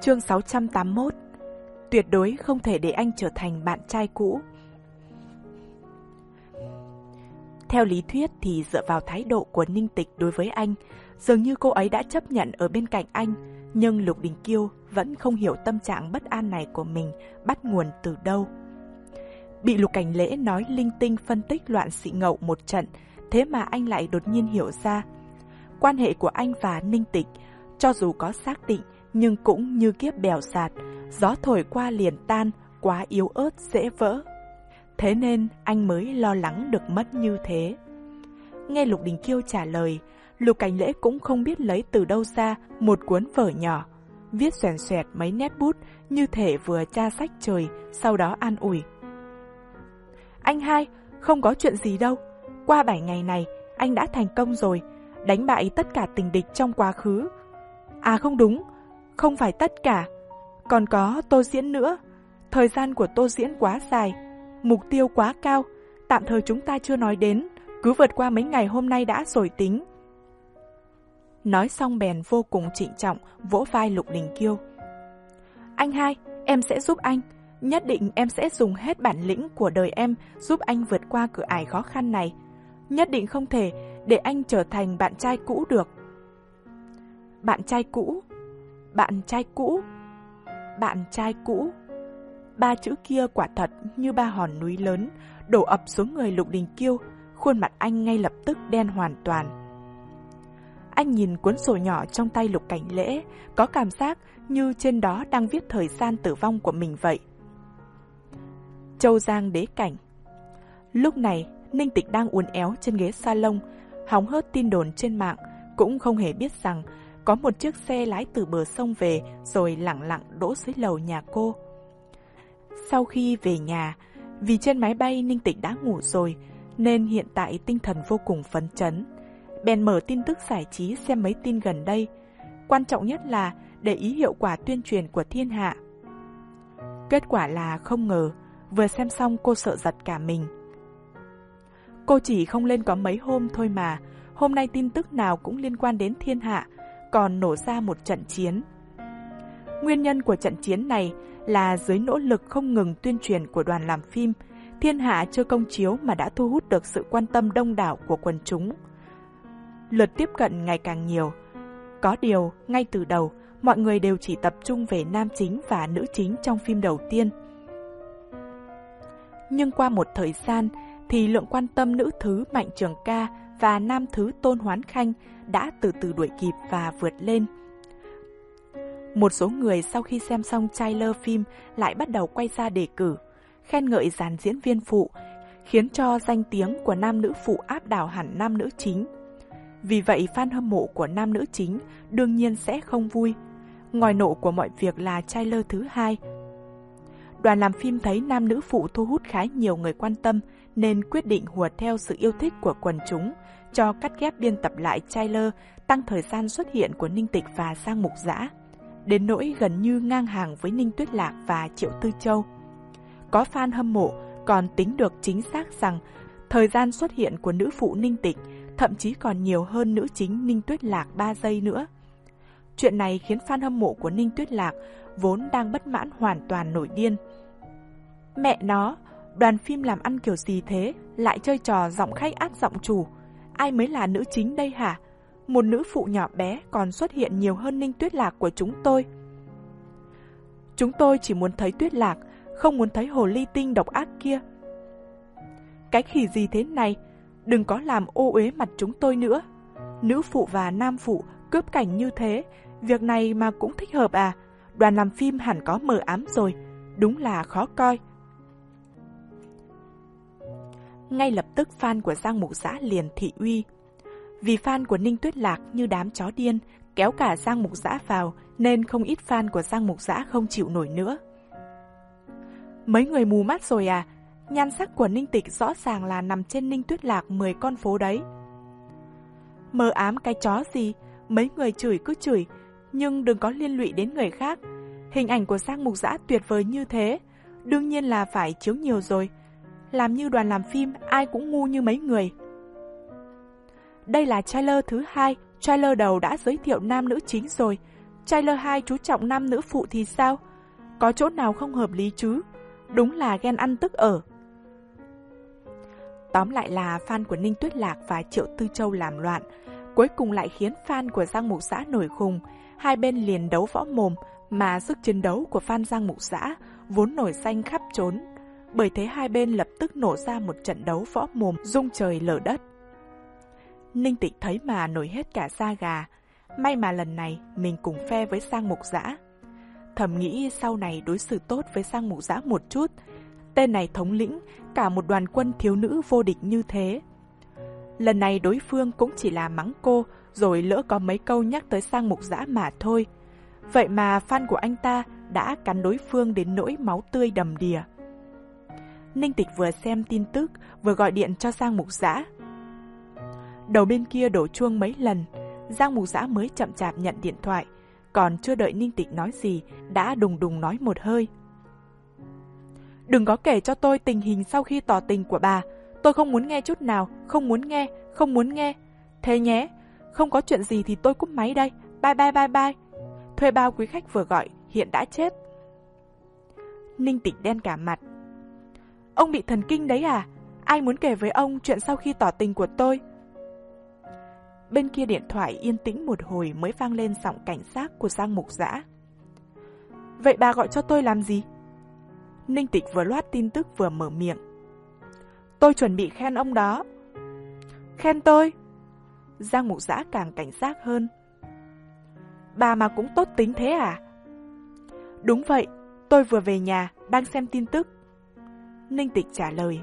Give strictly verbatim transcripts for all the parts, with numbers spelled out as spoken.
Chương sáu trăm tám mươi mốt. Tuyệt đối không thể để anh trở thành bạn trai cũ. Theo lý thuyết thì dựa vào thái độ của Ninh Tịch đối với anh, dường như cô ấy đã chấp nhận ở bên cạnh anh, nhưng Lục Đình Kiêu vẫn không hiểu tâm trạng bất an này của mình bắt nguồn từ đâu. Bị Lục Cảnh Lễ nói linh tinh phân tích loạn xị ngậu một trận, thế mà anh lại đột nhiên hiểu ra. Quan hệ của anh và Ninh Tịch, cho dù có xác định, nhưng cũng như kiếp bèo sạt, gió thổi qua liền tan, quá yếu ớt dễ vỡ. Thế nên anh mới lo lắng được mất như thế. Nghe Lục Đình Kiêu trả lời, Lục Cảnh Lễ cũng không biết lấy từ đâu ra một cuốn vở nhỏ, viết xoèn xoẹt mấy nét bút như thể vừa tra sách trời, sau đó an ủi. Anh hai, không có chuyện gì đâu. Qua bảy ngày này, anh đã thành công rồi, đánh bại tất cả tình địch trong quá khứ. À không đúng, không phải tất cả, còn có Tô Diễn nữa. Thời gian của Tô Diễn quá dài, mục tiêu quá cao, tạm thời chúng ta chưa nói đến, cứ vượt qua mấy ngày hôm nay đã rồi tính. Nói xong bèn vô cùng trịnh trọng vỗ vai Lục Đình Kiêu. Anh hai, em sẽ giúp anh, nhất định em sẽ dùng hết bản lĩnh của đời em giúp anh vượt qua cửa ải khó khăn này. Nhất định không thể để anh trở thành bạn trai cũ được. Bạn trai cũ, bạn trai cũ, bạn trai cũ. Ba chữ kia quả thật như ba hòn núi lớn đổ ập xuống người Lục Đình Kiêu, khuôn mặt anh ngay lập tức đen hoàn toàn. Anh nhìn cuốn sổ nhỏ trong tay Lục Cảnh Lễ, có cảm giác như trên đó đang viết thời gian tử vong của mình vậy. Châu Giang đế cảnh. Lúc này, Ninh Tịch đang uốn éo trên ghế salon, hóng hớt tin đồn trên mạng, cũng không hề biết rằng có một chiếc xe lái từ bờ sông về rồi lẳng lặng đỗ dưới lầu nhà cô. Sau khi về nhà, vì trên máy bay Ninh Tịch đã ngủ rồi, nên hiện tại tinh thần vô cùng phấn chấn. Bèn mở tin tức giải trí xem mấy tin gần đây. Quan trọng nhất là để ý hiệu quả tuyên truyền của thiên hạ. Kết quả là không ngờ, vừa xem xong cô sợ giật cả mình. Cô chỉ không lên có mấy hôm thôi mà, hôm nay tin tức nào cũng liên quan đến thiên hạ, còn nổ ra một trận chiến. Nguyên nhân của trận chiến này là dưới nỗ lực không ngừng tuyên truyền của đoàn làm phim, thiên hạ chưa công chiếu mà đã thu hút được sự quan tâm đông đảo của quần chúng. Lượt tiếp cận ngày càng nhiều. Có điều, ngay từ đầu, mọi người đều chỉ tập trung về nam chính và nữ chính trong phim đầu tiên. Nhưng qua một thời gian, thì lượng quan tâm nữ thứ Mạnh Trường Ca và nam thứ Tôn Hoán Khanh đã từ từ đuổi kịp và vượt lên. Một số người sau khi xem xong trailer phim lại bắt đầu quay ra đề cử, khen ngợi dàn diễn viên phụ, khiến cho danh tiếng của nam nữ phụ áp đảo hẳn nam nữ chính. Vì vậy fan hâm mộ của nam nữ chính đương nhiên sẽ không vui. Ngòi nổ của mọi việc là trailer thứ hai. Đoàn làm phim thấy nam nữ phụ thu hút khá nhiều người quan tâm nên quyết định hùa theo sự yêu thích của quần chúng, cho cắt ghép biên tập lại trailer, tăng thời gian xuất hiện của Ninh Tịch và Giang Mục Dã, đến nỗi gần như ngang hàng với Ninh Tuyết Lạc và Triệu Tư Châu. Có fan hâm mộ còn tính được chính xác rằng thời gian xuất hiện của nữ phụ Ninh Tịch thậm chí còn nhiều hơn nữ chính Ninh Tuyết Lạc ba giây nữa. Chuyện này khiến fan hâm mộ của Ninh Tuyết Lạc vốn đang bất mãn hoàn toàn nổi điên. Mẹ nó, đoàn phim làm ăn kiểu gì thế, lại chơi trò giọng khách át giọng chủ. Ai mới là nữ chính đây hả? Một nữ phụ nhỏ bé còn xuất hiện nhiều hơn Ninh Tuyết Lạc của chúng tôi. Chúng tôi chỉ muốn thấy Tuyết Lạc, không muốn thấy hồ ly tinh độc ác kia. Cái khỉ gì thế này? Đừng có làm ô uế mặt chúng tôi nữa. Nữ phụ và nam phụ cướp cảnh như thế, việc này mà cũng thích hợp à? Đoàn làm phim hẳn có mờ ám rồi, đúng là khó coi. Ngay lập tức fan của Giang Mục Dã liền thị uy. Vì fan của Ninh Tuyết Lạc như đám chó điên kéo cả Giang Mục Dã vào, nên không ít fan của Giang Mục Dã không chịu nổi nữa. Mấy người mù mắt rồi à? Nhan sắc của Ninh Tịch rõ ràng là nằm trên Ninh Tuyết Lạc mười con phố đấy. Mờ ám cái chó gì? Mấy người chửi cứ chửi, nhưng đừng có liên lụy đến người khác. Hình ảnh của Giang Mục Dã tuyệt vời như thế, đương nhiên là phải chiếu nhiều rồi. Làm như đoàn làm phim ai cũng ngu như mấy người. Đây là trailer thứ hai, trailer đầu đã giới thiệu nam nữ chính rồi. Trailer hai chú trọng nam nữ phụ thì sao? Có chỗ nào không hợp lý chứ? Đúng là ghen ăn tức ở. Tóm lại là fan của Ninh Tuyết Lạc và Triệu Tư Châu làm loạn, cuối cùng lại khiến fan của Giang Mục Dã nổi khùng. Hai bên liền đấu võ mồm, mà sức chiến đấu của fan Giang Mục Dã vốn nổi danh khắp trốn. Bởi thế hai bên lập tức nổ ra một trận đấu võ mồm rung trời lở đất. Ninh Tịch thấy mà nổi hết cả da gà. May mà lần này mình cùng phe với Giang Mục Dã. Thầm nghĩ sau này đối xử tốt với Giang Mục Dã một chút. Tên này thống lĩnh cả một đoàn quân thiếu nữ vô địch như thế. Lần này đối phương cũng chỉ là mắng cô, rồi lỡ có mấy câu nhắc tới Giang Mục Dã mà thôi. Vậy mà fan của anh ta đã cắn đối phương đến nỗi máu tươi đầm đìa. Ninh Tịch vừa xem tin tức, vừa gọi điện cho Giang Mục Dã. Đầu bên kia đổ chuông mấy lần, Giang Mục Dã mới chậm chạp nhận điện thoại. Còn chưa đợi Ninh Tịch nói gì, đã đùng đùng nói một hơi. Đừng có kể cho tôi tình hình sau khi tỏ tình của bà. Tôi không muốn nghe chút nào, không muốn nghe, không muốn nghe. Thế nhé, không có chuyện gì thì tôi cúp máy đây. Bye bye bye bye. Thuê bao quý khách vừa gọi, hiện đã chết. Ninh Tịch đen cả mặt. Ông bị thần kinh đấy à? Ai muốn kể với ông chuyện sau khi tỏ tình của tôi? Bên kia điện thoại yên tĩnh một hồi mới vang lên giọng cảnh giác của Giang Mục Dã. Vậy bà gọi cho tôi làm gì? Ninh Tịch vừa loát tin tức vừa mở miệng. Tôi chuẩn bị khen ông đó. Khen tôi? Giang Mục Dã càng cảnh giác hơn. Bà mà cũng tốt tính thế à? Đúng vậy, tôi vừa về nhà, đang xem tin tức. Ninh Tịch trả lời.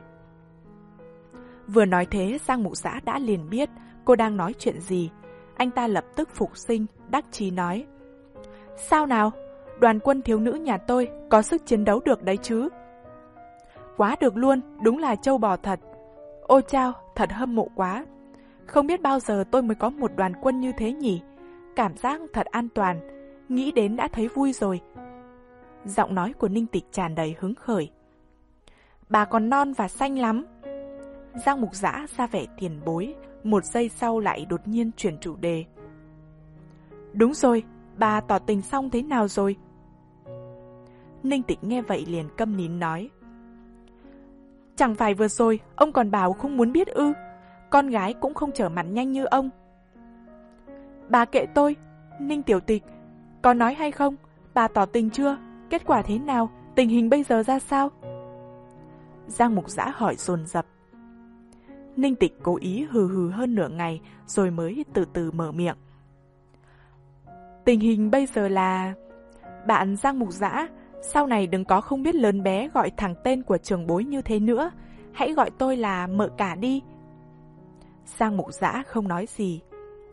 Vừa nói thế, Giang Mục Dã đã liền biết cô đang nói chuyện gì. Anh ta lập tức phục sinh, đắc chí nói. Sao nào? Đoàn quân thiếu nữ nhà tôi có sức chiến đấu được đấy chứ? Quá được luôn, đúng là trâu bò thật. Ôi chao, thật hâm mộ quá. Không biết bao giờ tôi mới có một đoàn quân như thế nhỉ? Cảm giác thật an toàn, nghĩ đến đã thấy vui rồi. Giọng nói của Ninh Tịch tràn đầy hứng khởi. Bà còn non và xanh lắm. Giang Mục Dã ra vẻ tiền bối, một giây sau lại đột nhiên chuyển chủ đề. Đúng rồi, bà tỏ tình xong thế nào rồi? Ninh Tịch nghe vậy liền câm nín nói. Chẳng phải vừa rồi ông còn bảo không muốn biết ư? Con gái cũng không trở mặt nhanh như ông. Bà kệ tôi, Ninh Tiểu Tịch, có nói hay không? Bà tỏ tình chưa? Kết quả thế nào? Tình hình bây giờ ra sao? Giang Mục Dã hỏi dồn dập. Ninh Tịch cố ý hừ hừ hơn nửa ngày rồi mới từ từ mở miệng. Tình hình bây giờ là... Bạn Giang Mục Dã, sau này đừng có không biết lớn bé gọi thẳng tên của trưởng bối như thế nữa. Hãy gọi tôi là mợ cả đi. Giang Mục Dã không nói gì.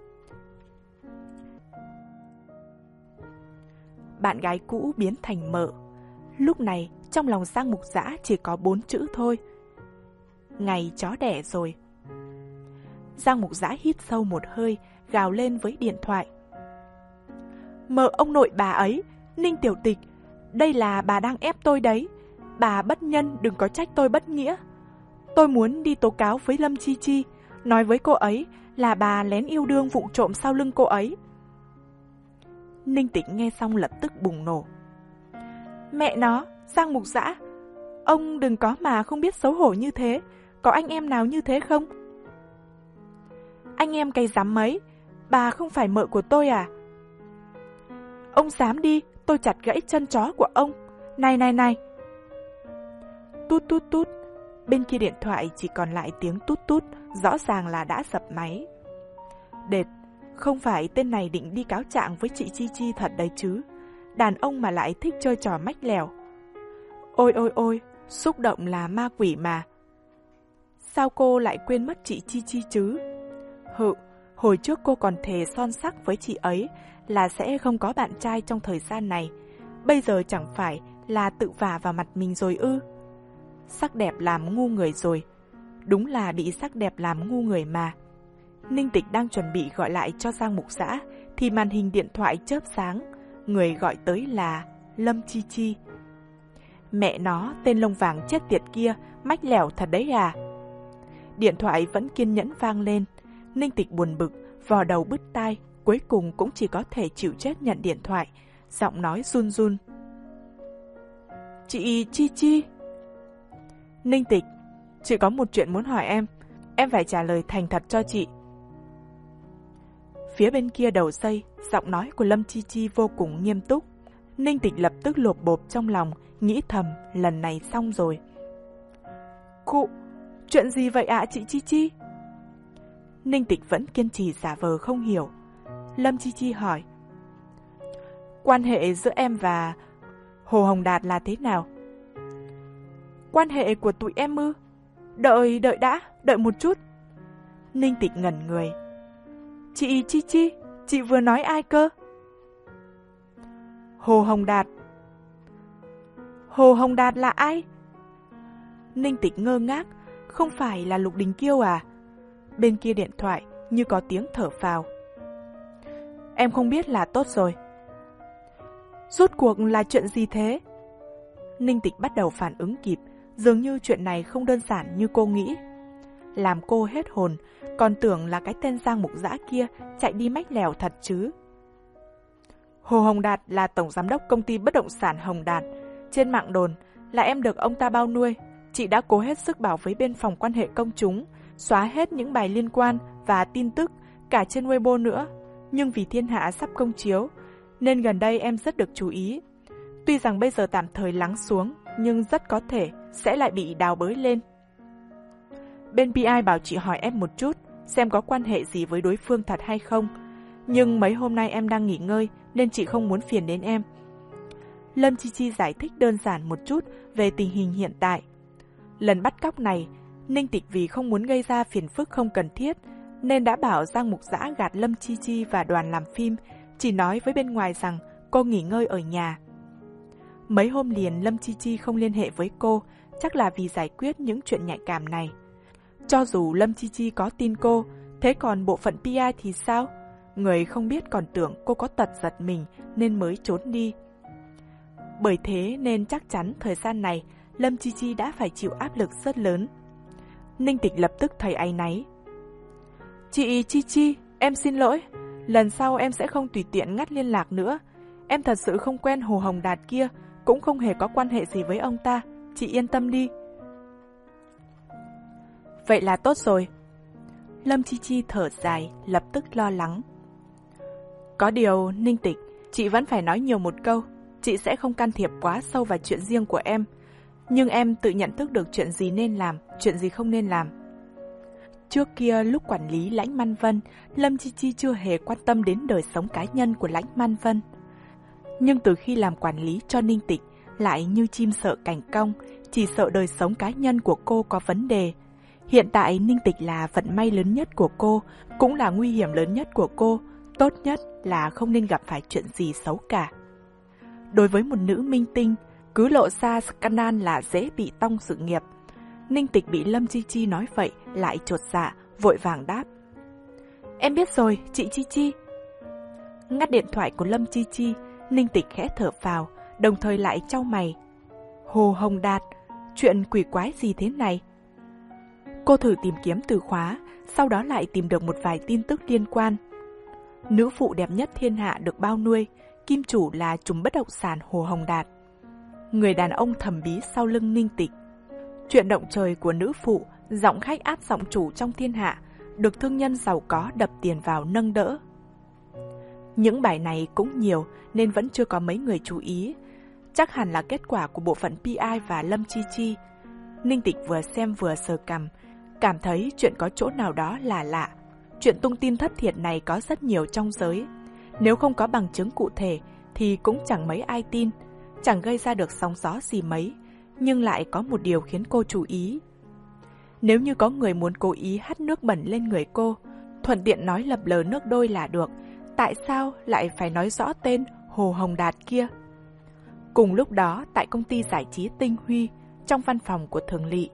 Bạn gái cũ biến thành mợ. Lúc này trong lòng Giang Mục Dã chỉ có bốn chữ thôi. Ngày chó đẻ rồi. Giang Mục Dã hít sâu một hơi, gào lên với điện thoại. Mợ ông nội bà ấy, Ninh Tiểu Tịch, đây là bà đang ép tôi đấy. Bà bất nhân đừng có trách tôi bất nghĩa. Tôi muốn đi tố cáo với Lâm Chi Chi, nói với cô ấy là bà lén yêu đương vụng trộm sau lưng cô ấy. Ninh Tịch nghe xong lập tức bùng nổ. Mẹ nó, Giang Mục Dã, ông đừng có mà không biết xấu hổ như thế. Có anh em nào như thế không? Anh em cái dám mấy, bà không phải mợ của tôi à? Ông dám đi, tôi chặt gãy chân chó của ông. Này này này. Tút tút tút. Bên kia điện thoại chỉ còn lại tiếng tút tút, rõ ràng là đã dập máy. Đệt, không phải tên này định đi cáo trạng với chị Chi Chi thật đấy chứ. Đàn ông mà lại thích chơi trò mách lèo. Ôi ôi ôi, xúc động là ma quỷ mà. Sao cô lại quên mất chị Chi Chi chứ? Hự, hồi trước cô còn thề son sắc với chị ấy là sẽ không có bạn trai trong thời gian này. Bây giờ chẳng phải là tự vả vào mặt mình rồi ư? Sắc đẹp làm ngu người rồi. Đúng là bị sắc đẹp làm ngu người mà. Ninh Tịch đang chuẩn bị gọi lại cho Giang Mục Dã thì màn hình điện thoại chớp sáng. Người gọi tới là Lâm Chi Chi. Mẹ nó, tên lông vàng chết tiệt kia, mách lẻo thật đấy à? Điện thoại vẫn kiên nhẫn vang lên. Ninh Tịch buồn bực, vò đầu bứt tai, cuối cùng cũng chỉ có thể chịu chết nhận điện thoại, giọng nói run run. Chị Chi Chi. Ninh Tịch, chị có một chuyện muốn hỏi em, em phải trả lời thành thật cho chị. Phía bên kia đầu dây, giọng nói của Lâm Chi Chi vô cùng nghiêm túc. Ninh Tịch lập tức lột bột trong lòng, nghĩ thầm lần này xong rồi. Cụ, chuyện gì vậy ạ chị Chi Chi? Ninh Tịch vẫn kiên trì giả vờ không hiểu. Lâm Chi Chi hỏi. Quan hệ giữa em và Hồ Hồng Đạt là thế nào? Quan hệ của tụi em ư? Đợi, đợi đã, đợi một chút. Ninh Tịch ngẩn người. Chị Chi Chi, chị vừa nói ai cơ? Hồ Hồng Đạt. Hồ Hồng Đạt là ai? Ninh Tịch ngơ ngác, không phải là Lục Đình Kiêu à? Bên kia điện thoại như có tiếng thở phào. Em không biết là tốt rồi. Rốt cuộc là chuyện gì thế? Ninh Tịch bắt đầu phản ứng kịp, dường như chuyện này không đơn giản như cô nghĩ. Làm cô hết hồn, còn tưởng là cái tên Giang Mục Dã kia chạy đi mách lèo thật chứ. Hồ Hồng Đạt là tổng giám đốc công ty bất động sản Hồng Đạt. Trên mạng đồn là em được ông ta bao nuôi. Chị đã cố hết sức bảo với bên phòng quan hệ công chúng, xóa hết những bài liên quan và tin tức cả trên Weibo nữa. Nhưng vì thiên hạ sắp công chiếu, nên gần đây em rất được chú ý. Tuy rằng bây giờ tạm thời lắng xuống, nhưng rất có thể sẽ lại bị đào bới lên. Bên pê i bảo chị hỏi em một chút, xem có quan hệ gì với đối phương thật hay không. Nhưng mấy hôm nay em đang nghỉ ngơi, nên chị không muốn phiền đến em. Lâm Chi Chi giải thích đơn giản một chút về tình hình hiện tại. Lần bắt cóc này, Ninh Tịch vì không muốn gây ra phiền phức không cần thiết, nên đã bảo Giang Mục Dã gạt Lâm Chi Chi và đoàn làm phim, chỉ nói với bên ngoài rằng cô nghỉ ngơi ở nhà. Mấy hôm liền Lâm Chi Chi không liên hệ với cô, chắc là vì giải quyết những chuyện nhạy cảm này. Cho dù Lâm Chi Chi có tin cô, thế còn bộ phận pê i thì sao? Người không biết còn tưởng cô có tật giật mình nên mới trốn đi. Bởi thế nên chắc chắn thời gian này Lâm Chi Chi đã phải chịu áp lực rất lớn. Ninh Tịch lập tức thấy áy náy. Chị Chi Chi, em xin lỗi. Lần sau em sẽ không tùy tiện ngắt liên lạc nữa. Em thật sự không quen Hồ Hồng Đạt kia, cũng không hề có quan hệ gì với ông ta. Chị yên tâm đi. Vậy là tốt rồi. Lâm Chi Chi thở dài, lập tức lo lắng. Có điều, Ninh Tịch, chị vẫn phải nói nhiều một câu. Chị sẽ không can thiệp quá sâu vào chuyện riêng của em. Nhưng em tự nhận thức được chuyện gì nên làm, chuyện gì không nên làm. Trước kia lúc quản lý Lãnh Man Vân, Lâm Chi Chi chưa hề quan tâm đến đời sống cá nhân của Lãnh Man Vân. Nhưng từ khi làm quản lý cho Ninh Tịch, lại như chim sợ cành cong, chỉ sợ đời sống cá nhân của cô có vấn đề. Hiện tại Ninh Tịch là vận may lớn nhất của cô, cũng là nguy hiểm lớn nhất của cô. Tốt nhất là không nên gặp phải chuyện gì xấu cả. Đối với một nữ minh tinh, cứ lộ ra scandal là dễ bị tong sự nghiệp. Ninh Tịch bị Lâm Chi Chi nói vậy lại chột dạ, vội vàng đáp. Em biết rồi, chị Chi Chi. Ngắt điện thoại của Lâm Chi Chi, Ninh Tịch khẽ thở phào, đồng thời lại chau mày. Hồ Hồng Đạt, chuyện quỷ quái gì thế này? Cô thử tìm kiếm từ khóa, sau đó lại tìm được một vài tin tức liên quan. Nữ phụ đẹp nhất thiên hạ được bao nuôi, kim chủ là trùm bất động sản Hồ Hồng Đạt. Người đàn ông thầm bí sau lưng Ninh Tịch. Chuyện động trời của nữ phụ, giọng khách át giọng chủ trong thiên hạ, được thương nhân giàu có đập tiền vào nâng đỡ. Những bài này cũng nhiều nên vẫn chưa có mấy người chú ý. Chắc hẳn là kết quả của bộ phận pê i và Lâm Chi Chi. Ninh Tịch vừa xem vừa sờ cằm, cảm thấy chuyện có chỗ nào đó là lạ. Chuyện tung tin thất thiệt này có rất nhiều trong giới. Nếu không có bằng chứng cụ thể thì cũng chẳng mấy ai tin, chẳng gây ra được sóng gió gì mấy. Nhưng lại có một điều khiến cô chú ý. Nếu như có người muốn cố ý hắt nước bẩn lên người cô, thuận tiện nói lập lờ nước đôi là được, tại sao lại phải nói rõ tên Hồ Hồng Đạt kia? Cùng lúc đó, tại công ty giải trí Tinh Huy, trong văn phòng của Thường Lị.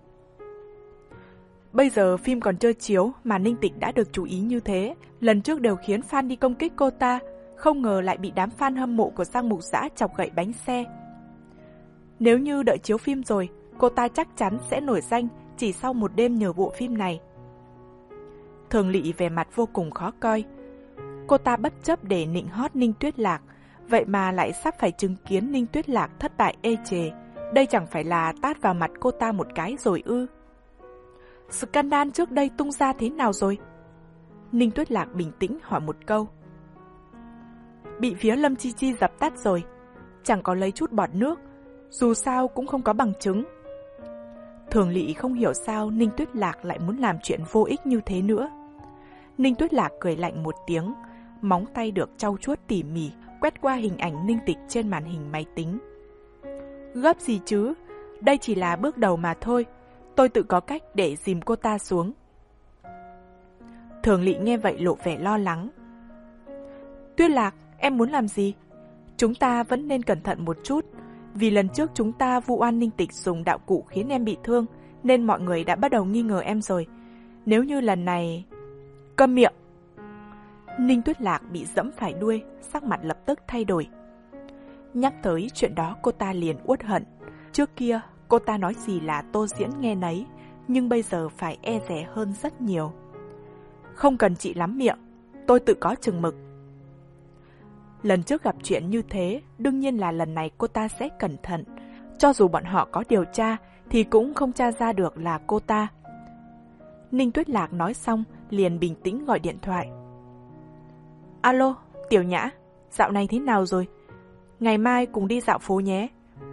Bây giờ phim còn chưa chiếu mà Ninh Tịch đã được chú ý như thế. Lần trước đều khiến fan đi công kích cô ta, không ngờ lại bị đám fan hâm mộ của Giang Mục Dã chọc gậy bánh xe. Nếu như đợi chiếu phim rồi, cô ta chắc chắn sẽ nổi danh chỉ sau một đêm nhờ bộ phim này. Thường Lị vẻ mặt vô cùng khó coi. Cô ta bất chấp để nịnh hót Ninh Tuyết Lạc, vậy mà lại sắp phải chứng kiến Ninh Tuyết Lạc thất bại ê chề. Đây chẳng phải là tát vào mặt cô ta một cái rồi ư? Scandal trước đây tung ra thế nào rồi? Ninh Tuyết Lạc bình tĩnh hỏi một câu. Bị phía Lâm Chi Chi dập tắt rồi, chẳng có lấy chút bọt nước, dù sao cũng không có bằng chứng. Thường Lỵ không hiểu sao Ninh Tuyết Lạc lại muốn làm chuyện vô ích như thế nữa. Ninh Tuyết Lạc cười lạnh một tiếng, móng tay được trau chuốt tỉ mỉ, quét qua hình ảnh Ninh Tịch trên màn hình máy tính. Gấp gì chứ, đây chỉ là bước đầu mà thôi, tôi tự có cách để dìm cô ta xuống. Thường Lỵ nghe vậy lộ vẻ lo lắng. Tuyết Lạc, em muốn làm gì? Chúng ta vẫn nên cẩn thận một chút, vì lần trước chúng ta vu oan Ninh Tịch dùng đạo cụ khiến em bị thương, nên mọi người đã bắt đầu nghi ngờ em rồi. Nếu như lần này... Câm miệng! Ninh Tuyết Lạc bị dẫm phải đuôi, sắc mặt lập tức thay đổi. Nhắc tới chuyện đó cô ta liền uất hận. Trước kia cô ta nói gì là Tô Diễn nghe nấy, nhưng bây giờ phải e dè hơn rất nhiều. Không cần chị lắm miệng, tôi tự có chừng mực. Lần trước gặp chuyện như thế, đương nhiên là lần này cô ta sẽ cẩn thận. Cho dù bọn họ có điều tra, thì cũng không tra ra được là cô ta. Ninh Tuyết Lạc nói xong, liền bình tĩnh gọi điện thoại. Alo, Tiểu Nhã, dạo này thế nào rồi? Ngày mai cùng đi dạo phố nhé.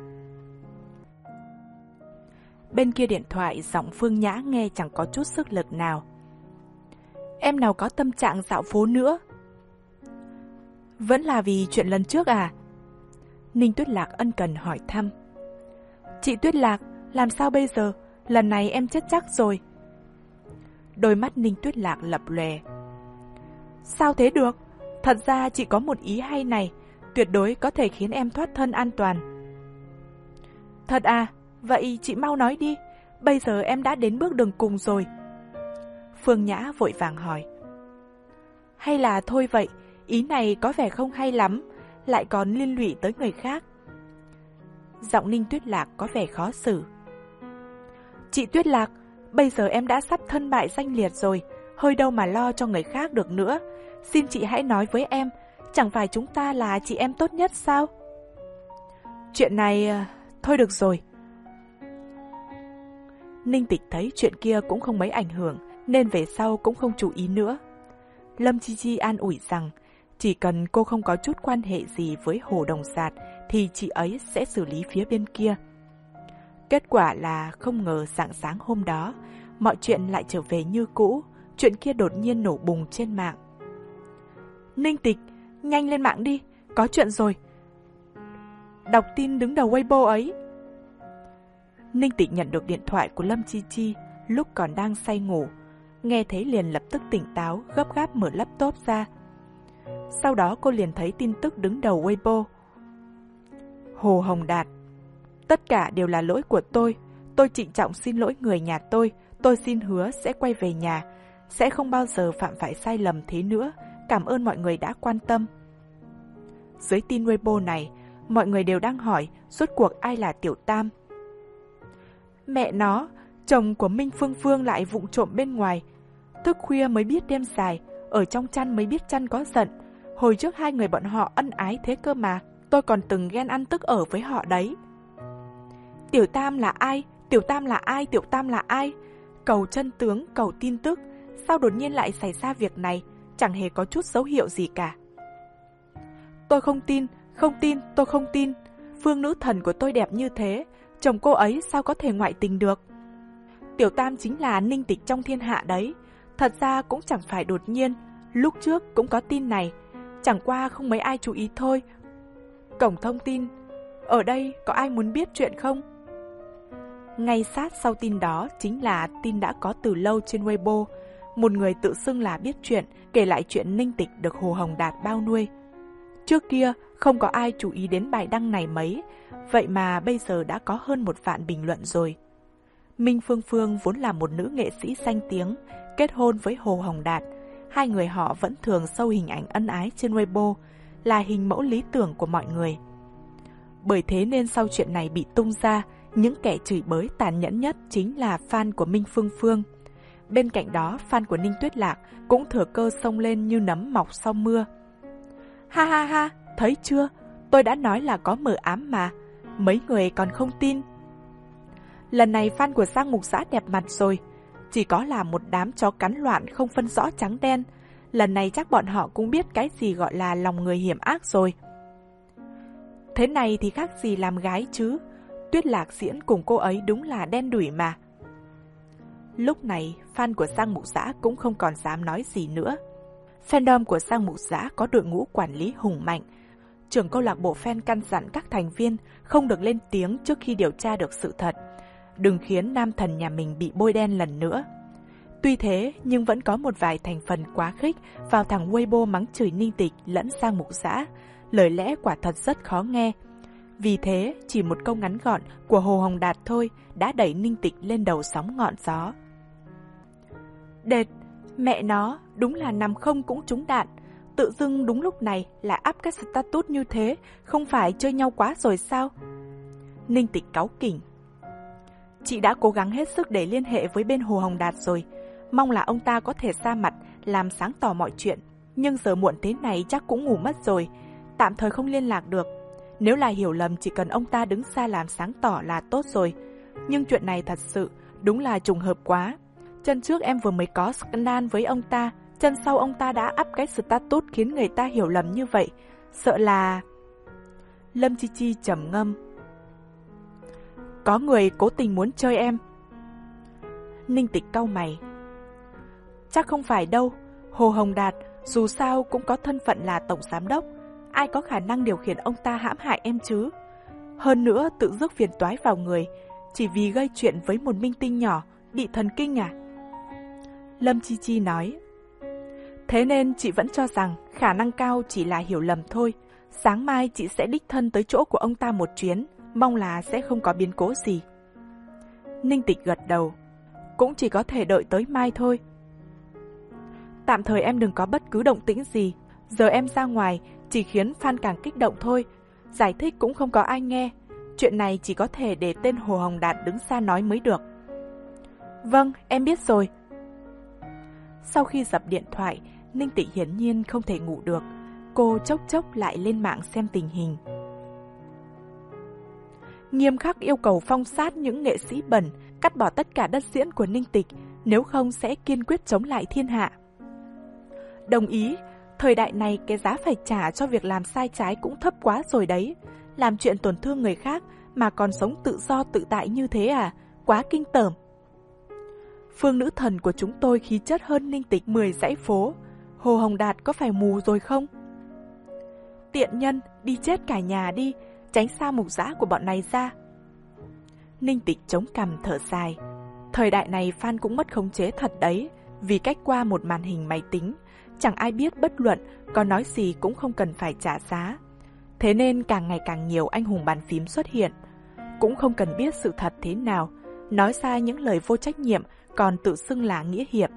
Bên kia điện thoại, giọng Phương Nhã nghe chẳng có chút sức lực nào. Em nào có tâm trạng dạo phố nữa? Vẫn là vì chuyện lần trước à? Ninh Tuyết Lạc ân cần hỏi thăm. Chị Tuyết Lạc, làm sao bây giờ? Lần này em chết chắc rồi. Đôi mắt Ninh Tuyết Lạc lập lòe. Sao thế được? Thật ra chị có một ý hay này, tuyệt đối có thể khiến em thoát thân an toàn. Thật à? Vậy chị mau nói đi, bây giờ em đã đến bước đường cùng rồi. Phương Nhã vội vàng hỏi. Hay là thôi vậy, ý này có vẻ không hay lắm, lại còn liên lụy tới người khác. Giọng Ninh Tuyết Lạc có vẻ khó xử. Chị Tuyết Lạc, bây giờ em đã sắp thân bại danh liệt rồi, hơi đâu mà lo cho người khác được nữa. Xin chị hãy nói với em, chẳng phải chúng ta là chị em tốt nhất sao? Chuyện này... thôi được rồi. Ninh Tịch thấy chuyện kia cũng không mấy ảnh hưởng, nên về sau cũng không chú ý nữa. Lâm Chi Chi an ủi rằng, chỉ cần cô không có chút quan hệ gì với Hồ Đồng Sạt, thì chị ấy sẽ xử lý phía bên kia. Kết quả là không ngờ rạng sáng hôm đó, mọi chuyện lại trở về như cũ, chuyện kia đột nhiên nổ bùng trên mạng. Ninh Tịch, nhanh lên mạng đi, có chuyện rồi. Đọc tin đứng đầu Weibo ấy. Ninh Tịch nhận được điện thoại của Lâm Chi Chi lúc còn đang say ngủ, nghe thấy liền lập tức tỉnh táo, gấp gáp mở laptop ra. Sau đó cô liền thấy tin tức đứng đầu Weibo. Hồ Hồng Đạt, tất cả đều là lỗi của tôi, tôi trịnh trọng xin lỗi người nhà tôi, tôi xin hứa sẽ quay về nhà, sẽ không bao giờ phạm phải sai lầm thế nữa, cảm ơn mọi người đã quan tâm. Dưới tin Weibo này, mọi người đều đang hỏi rốt cuộc ai là Tiểu Tam. Mẹ nó, chồng của Minh Phương Phương lại vụng trộm bên ngoài, thức khuya mới biết đêm dài, ở trong chăn mới biết chăn có giận. Hồi trước hai người bọn họ ân ái thế cơ mà, tôi còn từng ghen ăn tức ở với họ đấy. Tiểu Tam là ai? Tiểu Tam là ai? Tiểu Tam là ai? Cầu chân tướng, cầu tin tức, sao đột nhiên lại xảy ra việc này, chẳng hề có chút dấu hiệu gì cả. Tôi không tin, không tin, tôi không tin. Phương nữ thần của tôi đẹp như thế, chồng cô ấy sao có thể ngoại tình được? Tiểu Tam chính là Ninh Tịch trong thiên hạ đấy. Thật ra cũng chẳng phải đột nhiên, lúc trước cũng có tin này, chẳng qua không mấy ai chú ý thôi. Cổng thông tin, ở đây có ai muốn biết chuyện không? Ngay sát sau tin đó chính là tin đã có từ lâu trên Weibo. Một người tự xưng là biết chuyện, kể lại chuyện Ninh Tịch được Hồ Hồng Đạt bao nuôi. Trước kia không có ai chú ý đến bài đăng này mấy, vậy mà bây giờ đã có hơn một vạn bình luận rồi. Minh Phương Phương vốn là một nữ nghệ sĩ danh tiếng, kết hôn với Hồ Hồng Đạt. Hai người họ vẫn thường show hình ảnh ân ái trên Weibo, là hình mẫu lý tưởng của mọi người. Bởi thế nên sau chuyện này bị tung ra, những kẻ chửi bới tàn nhẫn nhất chính là fan của Minh Phương Phương. Bên cạnh đó, fan của Ninh Tuyết Lạc cũng thừa cơ xông lên như nấm mọc sau mưa. Ha ha ha, thấy chưa? Tôi đã nói là có mờ ám mà. Mấy người còn không tin. Lần này fan của Giang Mục Giã đẹp mặt rồi. Chỉ có là một đám chó cắn loạn không phân rõ trắng đen. Lần này chắc bọn họ cũng biết cái gì gọi là lòng người hiểm ác rồi. Thế này thì khác gì làm gái chứ. Tuyết Lạc diễn cùng cô ấy đúng là đen đủi mà. Lúc này, fan của Giang Mục Giã cũng không còn dám nói gì nữa. Fandom của Giang Mục Giã có đội ngũ quản lý hùng mạnh. Trưởng câu lạc bộ fan căn dặn các thành viên không được lên tiếng trước khi điều tra được sự thật. Đừng khiến nam thần nhà mình bị bôi đen lần nữa. Tuy thế, nhưng vẫn có một vài thành phần quá khích vào thẳng Weibo mắng chửi Ninh Tịch lẫn Giang Mục Giã. Lời lẽ quả thật rất khó nghe. Vì thế, chỉ một câu ngắn gọn của Hồ Hồng Đạt thôi đã đẩy Ninh Tịch lên đầu sóng ngọn gió. Đệt, mẹ nó, đúng là nằm không cũng trúng đạn. Tự dưng đúng lúc này lại up các status như thế, không phải chơi nhau quá rồi sao? Ninh Tịch cáu kỉnh. Chị đã cố gắng hết sức để liên hệ với bên Hồ Hồng Đạt rồi. Mong là ông ta có thể ra mặt, làm sáng tỏ mọi chuyện. Nhưng giờ muộn thế này chắc cũng ngủ mất rồi. Tạm thời không liên lạc được. Nếu là hiểu lầm chỉ cần ông ta đứng xa làm sáng tỏ là tốt rồi. Nhưng chuyện này thật sự, đúng là trùng hợp quá. Chân trước em vừa mới có scandal với ông ta. Chân sau ông ta đã up cái status khiến người ta hiểu lầm như vậy. Sợ là... Lâm Chi Chi trầm ngâm. Có người cố tình muốn chơi em. Ninh Tịch cau mày. Chắc không phải đâu. Hồ Hồng Đạt dù sao cũng có thân phận là tổng giám đốc. Ai có khả năng điều khiển ông ta hãm hại em chứ? Hơn nữa tự rước phiền toái vào người, chỉ vì gây chuyện với một minh tinh nhỏ, bị thần kinh à? Lâm Chi Chi nói. Thế nên chị vẫn cho rằng khả năng cao chỉ là hiểu lầm thôi. Sáng mai chị sẽ đích thân tới chỗ của ông ta một chuyến, mong là sẽ không có biến cố gì. Ninh Tịch gật đầu. Cũng chỉ có thể đợi tới mai thôi. Tạm thời em đừng có bất cứ động tĩnh gì. Giờ em ra ngoài chỉ khiến fan càng kích động thôi. Giải thích cũng không có ai nghe. Chuyện này chỉ có thể để tên Hồ Hồng Đạt đứng xa nói mới được. Vâng, em biết rồi. Sau khi dập điện thoại, Ninh Tịch hiển nhiên không thể ngủ được. Cô chốc chốc lại lên mạng xem tình hình. Nghiêm khắc yêu cầu phong sát những nghệ sĩ bẩn, cắt bỏ tất cả đất diễn của Ninh Tịch, nếu không sẽ kiên quyết chống lại thiên hạ. Đồng ý, thời đại này cái giá phải trả cho việc làm sai trái cũng thấp quá rồi đấy. Làm chuyện tổn thương người khác mà còn sống tự do tự tại như thế à, quá kinh tởm. Phương nữ thần của chúng tôi khí chất hơn Ninh Tịch mười dãy phố. Hồ Hồng Đạt có phải mù rồi không? Tiện nhân, đi chết cả nhà đi, tránh xa Mục Giã của bọn này ra. Ninh Tịch chống cằm thở dài. Thời đại này fan cũng mất khống chế thật đấy, vì cách qua một màn hình máy tính, chẳng ai biết bất luận, có nói gì cũng không cần phải trả giá. Thế nên càng ngày càng nhiều anh hùng bàn phím xuất hiện. Cũng không cần biết sự thật thế nào, nói ra những lời vô trách nhiệm, còn tự xưng là nghĩa hiệp.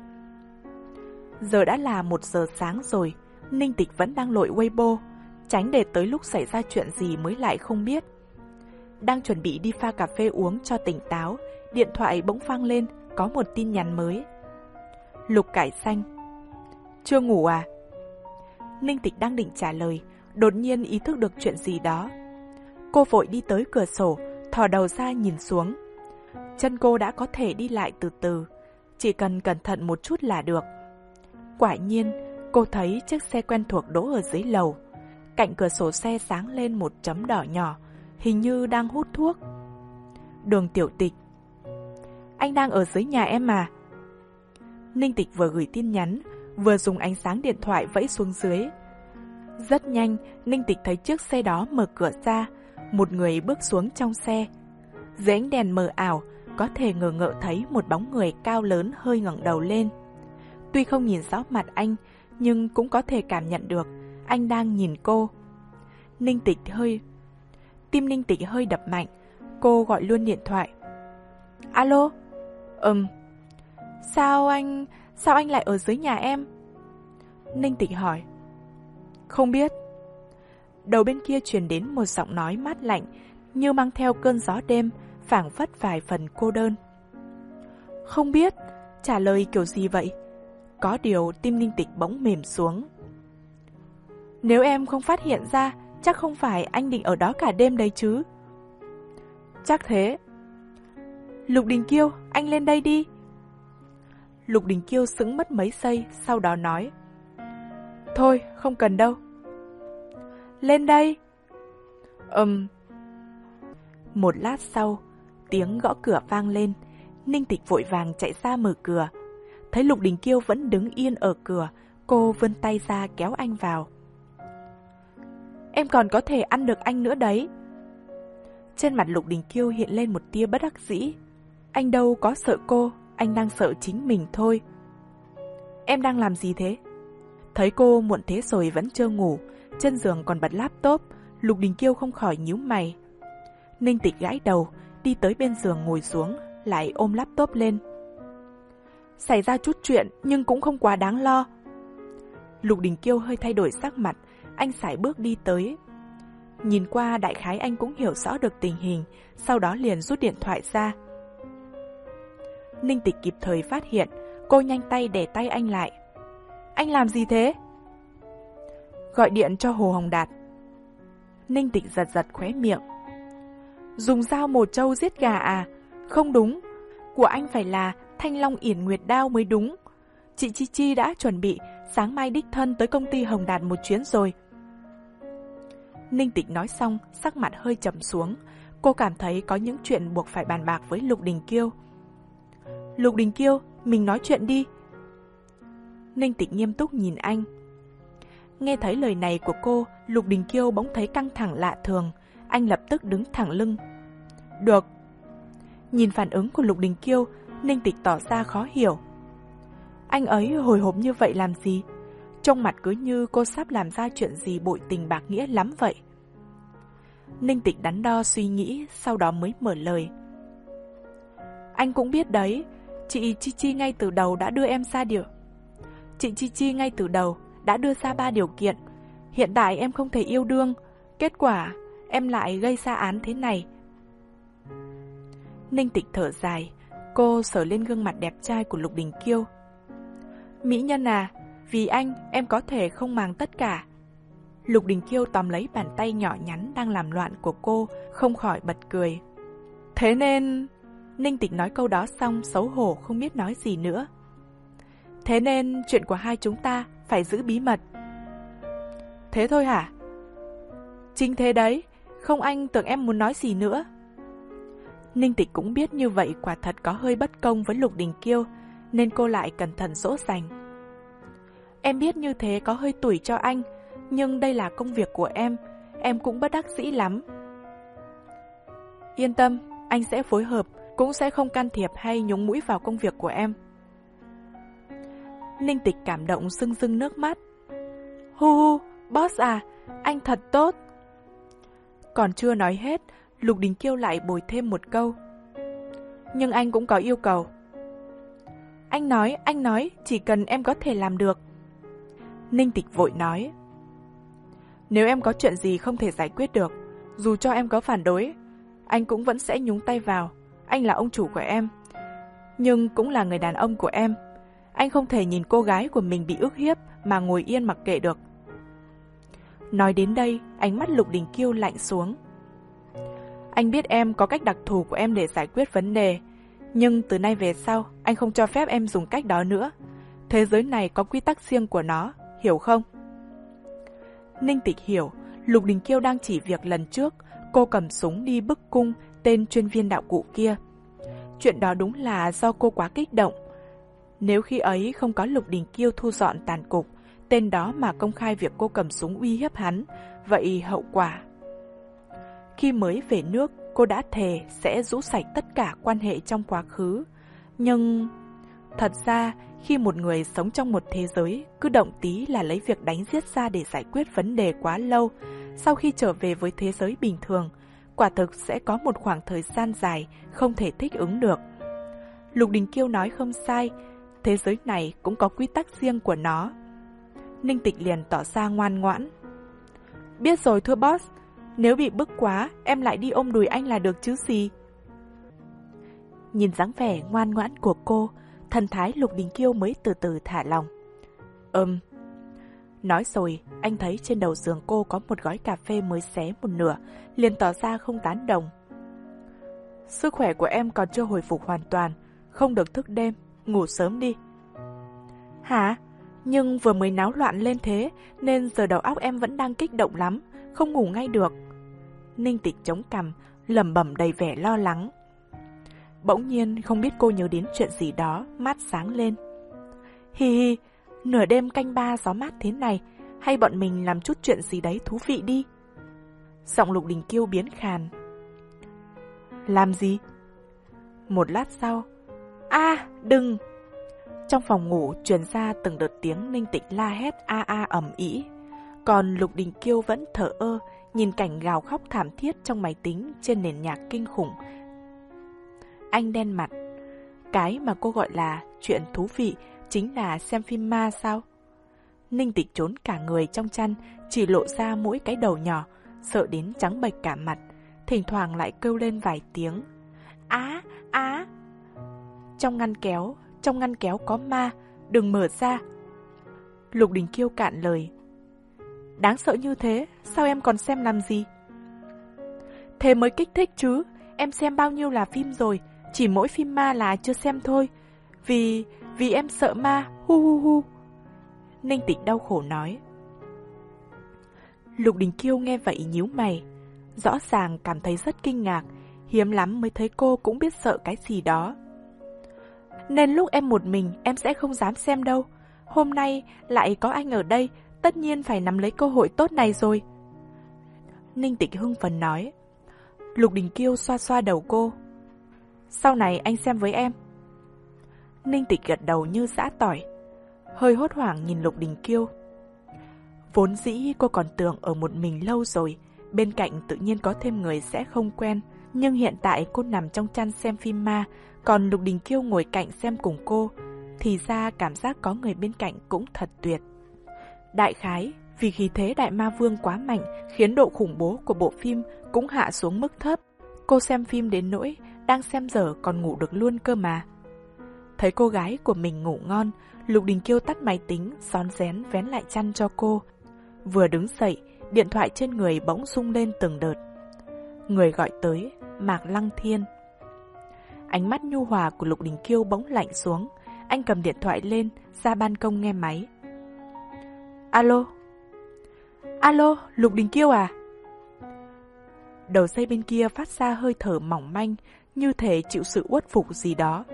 Giờ đã là một giờ sáng rồi, Ninh Tịch vẫn đang lội Weibo, tránh để tới lúc xảy ra chuyện gì mới lại không biết. Đang chuẩn bị đi pha cà phê uống cho tỉnh táo, điện thoại bỗng vang lên, có một tin nhắn mới. Lục Cải Xanh. Chưa ngủ à? Ninh Tịch đang định trả lời, đột nhiên ý thức được chuyện gì đó. Cô vội đi tới cửa sổ, thò đầu ra nhìn xuống. Chân cô đã có thể đi lại từ từ, chỉ cần cẩn thận một chút là được. Quả nhiên, cô thấy chiếc xe quen thuộc đỗ ở dưới lầu. Cạnh cửa sổ xe sáng lên một chấm đỏ nhỏ, hình như đang hút thuốc. Đường Tiểu Tịch. Anh đang ở dưới nhà em mà. Ninh Tịch vừa gửi tin nhắn, vừa dùng ánh sáng điện thoại vẫy xuống dưới. Rất nhanh, Ninh Tịch thấy chiếc xe đó mở cửa ra, một người bước xuống trong xe. Dưới ánh đèn mờ ảo, có thể ngờ ngợ thấy một bóng người cao lớn hơi ngẩng đầu lên. Tuy không nhìn rõ mặt anh, nhưng cũng có thể cảm nhận được anh đang nhìn cô. Ninh Tịch hơi... Tim Ninh Tịch hơi đập mạnh, cô gọi luôn điện thoại. Alo? Ừm. Sao anh... Sao anh lại ở dưới nhà em? Ninh Tịch hỏi. Không biết. Đầu bên kia truyền đến một giọng nói mát lạnh, như mang theo cơn gió đêm, phảng phất vài phần cô đơn. Không biết, Trả lời kiểu gì vậy? Có điều tim Ninh Tịch bỗng mềm xuống. Nếu em không phát hiện ra, chắc không phải anh định ở đó cả đêm đấy chứ? Chắc thế. Lục Đình Kiêu, anh lên đây đi. Lục Đình Kiêu sững mất mấy giây, sau đó nói. Thôi, không cần đâu. Lên đây. Ừm. Một lát sau, tiếng gõ cửa vang lên. Ninh Tịch vội vàng chạy ra mở cửa. Thấy Lục Đình Kiêu vẫn đứng yên ở cửa, cô vươn tay ra kéo anh vào. Em còn có thể ăn được anh nữa đấy. Trên mặt Lục Đình Kiêu hiện lên một tia bất đắc dĩ. Anh đâu có sợ cô, anh đang sợ chính mình thôi. Em đang làm gì thế? Thấy cô muộn thế rồi vẫn chưa ngủ, trên giường còn bật laptop, Lục Đình Kiêu không khỏi nhíu mày. Ninh Tịch gãi đầu, đi tới bên giường ngồi xuống, lại ôm laptop lên. Xảy ra chút chuyện nhưng cũng không quá đáng lo. Lục Đình Kiêu hơi thay đổi sắc mặt, anh sải bước đi tới. Nhìn qua đại khái anh cũng hiểu rõ được tình hình, sau đó liền rút điện thoại ra. Ninh Tịch kịp thời phát hiện, cô nhanh tay để tay anh lại. Anh làm gì thế? Gọi điện cho Hồ Hồng Đạt. Ninh Tịch giật giật khóe miệng. Dùng dao mổ trâu giết gà à? Không đúng, của anh phải là Thanh Long Yển Nguyệt Đao mới đúng. Chị Chi Chi đã chuẩn bị, sáng mai đích thân tới công ty Hồng Đạt một chuyến rồi. Ninh Tịch nói xong, sắc mặt hơi trầm xuống. Cô cảm thấy có những chuyện buộc phải bàn bạc với Lục Đình Kiêu. Lục Đình Kiêu, mình nói chuyện đi. Ninh Tịch nghiêm túc nhìn anh. Nghe thấy lời này của cô, Lục Đình Kiêu bỗng thấy căng thẳng lạ thường. Anh lập tức đứng thẳng lưng. Được. Nhìn phản ứng của Lục Đình Kiêu, Ninh Tịch tỏ ra khó hiểu. Anh ấy hồi hộp như vậy làm gì? Trong mặt cứ như cô sắp làm ra chuyện gì bội tình bạc nghĩa lắm vậy. Ninh Tịch đắn đo suy nghĩ, sau đó mới mở lời. Anh cũng biết đấy, chị Chi Chi ngay từ đầu đã đưa em ra điều. Chị Chi Chi ngay từ đầu đã đưa ra ba điều kiện. Hiện tại em không thể yêu đương, kết quả em lại gây ra án thế này. Ninh Tịch thở dài, cô sờ lên gương mặt đẹp trai của Lục Đình Kiêu. Mỹ nhân à, vì anh em có thể không màng tất cả. Lục Đình Kiêu tóm lấy bàn tay nhỏ nhắn đang làm loạn của cô, không khỏi bật cười. Thế nên... Ninh Tịch nói câu đó xong xấu hổ không biết nói gì nữa. Thế nên chuyện của hai chúng ta phải giữ bí mật. Thế thôi hả? Chính thế đấy, không anh tưởng em muốn nói gì nữa. Ninh Tịch cũng biết như vậy quả thật có hơi bất công với Lục Đình Kiêu, nên cô lại cẩn thận dỗ dành. Em biết như thế có hơi tủi cho anh, nhưng đây là công việc của em, em cũng bất đắc dĩ lắm. Yên tâm, anh sẽ phối hợp, cũng sẽ không can thiệp hay nhúng mũi vào công việc của em. Ninh Tịch cảm động rưng rưng nước mắt. Hu hu, boss à, anh thật tốt. Còn chưa nói hết, Lục Đình Kiêu lại bồi thêm một câu. Nhưng anh cũng có yêu cầu. Anh nói, anh nói, chỉ cần em có thể làm được. Ninh Tịch vội nói. Nếu em có chuyện gì không thể giải quyết được, dù cho em có phản đối, anh cũng vẫn sẽ nhúng tay vào. Anh là ông chủ của em, nhưng cũng là người đàn ông của em. Anh không thể nhìn cô gái của mình bị ức hiếp mà ngồi yên mặc kệ được. Nói đến đây, ánh mắt Lục Đình Kiêu lạnh xuống. Anh biết em có cách đặc thù của em để giải quyết vấn đề, nhưng từ nay về sau, anh không cho phép em dùng cách đó nữa. Thế giới này có quy tắc riêng của nó, hiểu không? Ninh Tịch hiểu, Lục Đình Kiêu đang chỉ việc lần trước cô cầm súng đi bức cung tên chuyên viên đạo cụ kia. Chuyện đó đúng là do cô quá kích động. Nếu khi ấy không có Lục Đình Kiêu thu dọn tàn cục, tên đó mà công khai việc cô cầm súng uy hiếp hắn, vậy hậu quả... Khi mới về nước, cô đã thề sẽ rũ sạch tất cả quan hệ trong quá khứ. Nhưng... Thật ra, khi một người sống trong một thế giới, cứ động tí là lấy việc đánh giết ra để giải quyết vấn đề quá lâu, sau khi trở về với thế giới bình thường, quả thực sẽ có một khoảng thời gian dài không thể thích ứng được. Lục Đình Kiêu nói không sai, thế giới này cũng có quy tắc riêng của nó. Ninh Tịch liền tỏ ra ngoan ngoãn. Biết rồi thưa boss, nếu bị bức quá, em lại đi ôm đùi anh là được chứ gì. Nhìn dáng vẻ ngoan ngoãn của cô, Thần thái Lục Đình Kiêu mới từ từ thả lòng. Ừm. Nói rồi, anh thấy trên đầu giường cô có một gói cà phê mới xé một nửa, liền tỏ ra không tán đồng. Sức khỏe của em còn chưa hồi phục hoàn toàn, không được thức đêm, ngủ sớm đi. Hả? Nhưng vừa mới náo loạn lên thế, nên giờ đầu óc em vẫn đang kích động lắm, không ngủ ngay được. Ninh Tịch chống cằm, lẩm bẩm đầy vẻ lo lắng. Bỗng nhiên không biết cô nhớ đến chuyện gì đó, mắt sáng lên. Hi hi, nửa đêm canh ba gió mát thế này, hay bọn mình làm chút chuyện gì đấy thú vị đi. Giọng Lục Đình Kiêu biến khàn. Làm gì? Một lát sau. A, đừng! Trong phòng ngủ truyền ra từng đợt tiếng Ninh Tịch la hét a a ầm ĩ. Còn Lục Đình Kiêu vẫn thờ ơ, nhìn cảnh gào khóc thảm thiết trong máy tính trên nền nhạc kinh khủng. Anh đen mặt. Cái mà cô gọi là chuyện thú vị chính là xem phim ma sao? Ninh Tịch trốn cả người trong chăn, chỉ lộ ra mỗi cái đầu nhỏ, sợ đến trắng bệch cả mặt, thỉnh thoảng lại kêu lên vài tiếng. Á, á! Trong ngăn kéo, trong ngăn kéo có ma, đừng mở ra. Lục Đình Kiêu cạn lời. Đáng sợ như thế, sao em còn xem làm gì? Thế mới kích thích chứ, em xem bao nhiêu là phim rồi, chỉ mỗi phim ma là chưa xem thôi. Vì, vì em sợ ma, hu hu hu. Ninh Tịch đau khổ nói. Lục Đình Kiêu nghe vậy nhíu mày, rõ ràng cảm thấy rất kinh ngạc, hiếm lắm mới thấy cô cũng biết sợ cái gì đó. Nên lúc em một mình em sẽ không dám xem đâu, hôm nay lại có anh ở đây, tất nhiên phải nắm lấy cơ hội tốt này rồi. Ninh Tịch hưng phấn nói. Lục Đình Kiêu xoa xoa đầu cô. Sau này anh xem với em. Ninh Tịch gật đầu như giã tỏi, hơi hốt hoảng nhìn Lục Đình Kiêu. Vốn dĩ cô còn tưởng ở một mình lâu rồi, bên cạnh tự nhiên có thêm người sẽ không quen. Nhưng hiện tại cô nằm trong chăn xem phim ma, còn Lục Đình Kiêu ngồi cạnh xem cùng cô. Thì ra cảm giác có người bên cạnh cũng thật tuyệt. Đại khái, vì khí thế đại ma vương quá mạnh, khiến độ khủng bố của bộ phim cũng hạ xuống mức thấp. Cô xem phim đến nỗi, đang xem dở còn ngủ được luôn cơ mà. Thấy cô gái của mình ngủ ngon, Lục Đình Kiêu tắt máy tính, rón rén vén lại chăn cho cô. Vừa đứng dậy, điện thoại trên người bỗng rung lên từng đợt. Người gọi tới, Mạc Lăng Thiên. Ánh mắt nhu hòa của Lục Đình Kiêu bỗng lạnh xuống. Anh cầm điện thoại lên, ra ban công nghe máy. Alo? Alo, Lục Đình Kiêu à? Đầu dây bên kia phát ra hơi thở mỏng manh, như thể chịu sự uất phục gì đó.